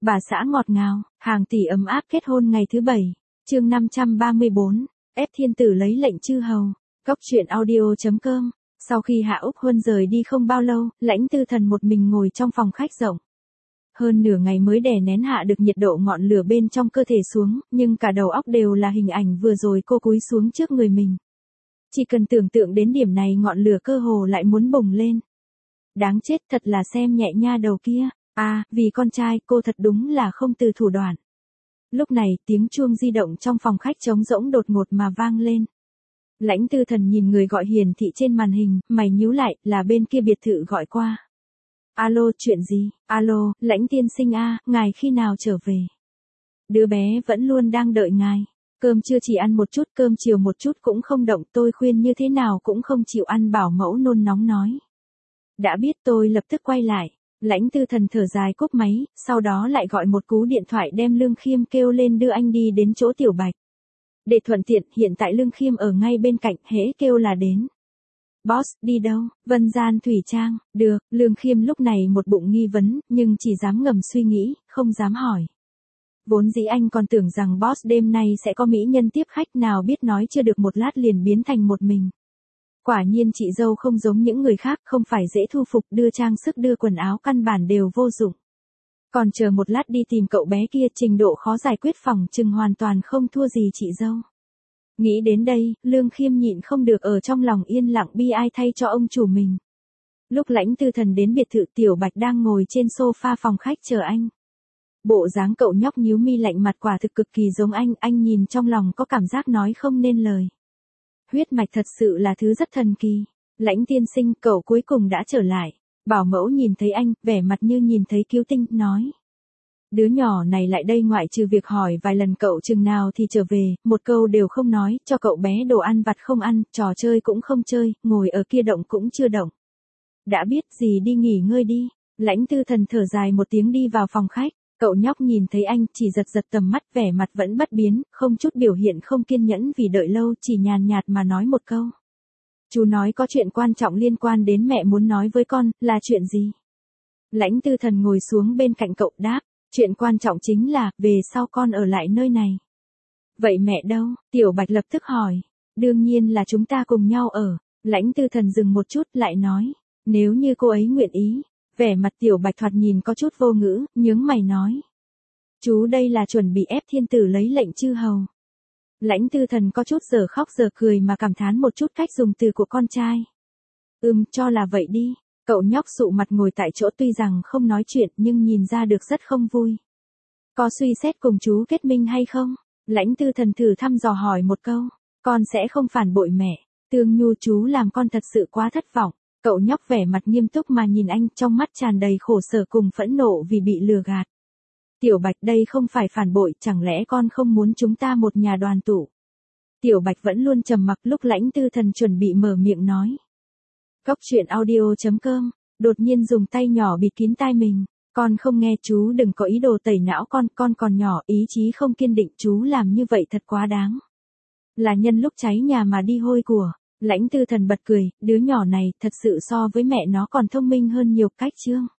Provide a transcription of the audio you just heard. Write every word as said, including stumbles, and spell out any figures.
Bà xã ngọt ngào, hàng tỷ ấm áp kết hôn ngày thứ bảy. Chương năm trăm ba mươi bốn, ép thiên tử lấy lệnh chư hầu. Cốc truyện audio.com. Sau khi Hạ Úc Huân rời đi không bao lâu, Lãnh Tư Thần một mình ngồi trong phòng khách rộng. Hơn nửa ngày mới đè nén hạ được nhiệt độ ngọn lửa bên trong cơ thể xuống, nhưng cả đầu óc đều là hình ảnh vừa rồi cô cúi xuống trước người mình. Chỉ cần tưởng tượng đến điểm này ngọn lửa cơ hồ lại muốn bùng lên. Đáng chết thật là xem nhẹ nha đầu kia. À, vì con trai cô thật đúng là không từ thủ đoạn. Lúc này tiếng chuông di động trong phòng khách trống rỗng đột ngột mà vang lên. Lãnh Tư Thần nhìn người gọi hiển thị trên màn hình, mày nhíu lại, là bên kia biệt thự gọi qua. Alo, chuyện gì? Alo, Lãnh tiên sinh a, ngài khi nào trở về? Đứa bé vẫn luôn đang đợi ngài. Cơm trưa chỉ ăn một chút, cơm chiều một chút cũng không động, tôi khuyên như thế nào cũng không chịu ăn, bảo mẫu nôn nóng nói. Đã biết, tôi lập tức quay lại. Lãnh Tư Thần thở dài cúp máy, sau đó lại gọi một cú điện thoại đem Lương Khiêm kêu lên đưa anh đi đến chỗ Tiểu Bạch. Để thuận tiện, hiện tại Lương Khiêm ở ngay bên cạnh, hễ kêu là đến. Boss, đi đâu? Vân Gian Thủy Trang, được, Lương Khiêm lúc này một bụng nghi vấn, nhưng chỉ dám ngầm suy nghĩ, không dám hỏi. Vốn dĩ anh còn tưởng rằng boss đêm nay sẽ có mỹ nhân tiếp khách, nào biết nói chưa được một lát liền biến thành một mình. Quả nhiên chị dâu không giống những người khác, không phải dễ thu phục, đưa trang sức đưa quần áo căn bản đều vô dụng. Còn chờ một lát đi tìm cậu bé kia, trình độ khó giải quyết phòng chừng hoàn toàn không thua gì chị dâu. Nghĩ đến đây, Lương Khiêm nhịn không được ở trong lòng yên lặng bi ai thay cho ông chủ mình. Lúc Lãnh Tư Thần đến biệt thự, Tiểu Bạch đang ngồi trên sofa phòng khách chờ anh. Bộ dáng cậu nhóc nhíu mi lạnh mặt quả thực cực kỳ giống anh, anh nhìn trong lòng có cảm giác nói không nên lời. Huyết mạch thật sự là thứ rất thần kỳ. Lãnh tiên sinh, cậu cuối cùng đã trở lại. Bảo mẫu nhìn thấy anh, vẻ mặt như nhìn thấy cứu tinh, nói. Đứa nhỏ này lại đây ngoại trừ việc hỏi vài lần cậu chừng nào thì trở về, một câu đều không nói, cho cậu bé đồ ăn vặt không ăn, trò chơi cũng không chơi, ngồi ở kia động cũng chưa động. Đã biết gì đi nghỉ ngơi đi. Lãnh Tư Thần thở dài một tiếng đi vào phòng khách. Cậu nhóc nhìn thấy anh, chỉ giật giật tầm mắt, vẻ mặt vẫn bất biến, không chút biểu hiện không kiên nhẫn vì đợi lâu, chỉ nhàn nhạt mà nói một câu. Chú nói có chuyện quan trọng liên quan đến mẹ muốn nói với con, là chuyện gì? Lãnh Tư Thần ngồi xuống bên cạnh cậu đáp, chuyện quan trọng chính là, về sau con ở lại nơi này. Vậy mẹ đâu? Tiểu Bạch lập tức hỏi. Đương nhiên là chúng ta cùng nhau ở. Lãnh Tư Thần dừng một chút lại nói, nếu như cô ấy nguyện ý. Vẻ mặt Tiểu Bạch thoạt nhìn có chút vô ngữ, nhướng mày nói. Chú đây là chuẩn bị ép thiên tử lấy lệnh chư hầu. Lãnh Tư Thần có chút giờ khóc giờ cười mà cảm thán một chút cách dùng từ của con trai. Ừm, cho là vậy đi. Cậu nhóc sụ mặt ngồi tại chỗ tuy rằng không nói chuyện nhưng nhìn ra được rất không vui. Có suy xét cùng chú kết minh hay không? Lãnh Tư Thần thử thăm dò hỏi một câu. Con sẽ không phản bội mẹ. Tương Nhu chú làm con thật sự quá thất vọng. Cậu nhóc vẻ mặt nghiêm túc mà nhìn anh, trong mắt tràn đầy khổ sở cùng phẫn nộ vì bị lừa gạt. Tiểu Bạch, đây không phải phản bội, chẳng lẽ con không muốn chúng ta một nhà đoàn tụ? Tiểu Bạch vẫn luôn trầm mặc, lúc Lãnh Tư Thần chuẩn bị mở miệng nói. Cốc truyện audio.com, đột nhiên dùng tay nhỏ bịt kín tai mình. Con không nghe, chú đừng có ý đồ tẩy não con, con còn nhỏ, ý chí không kiên định, chú làm như vậy thật quá đáng. Là nhân lúc cháy nhà mà đi hôi của. Lãnh Tư Thần bật cười, đứa nhỏ này thật sự so với mẹ nó còn thông minh hơn nhiều cách chương.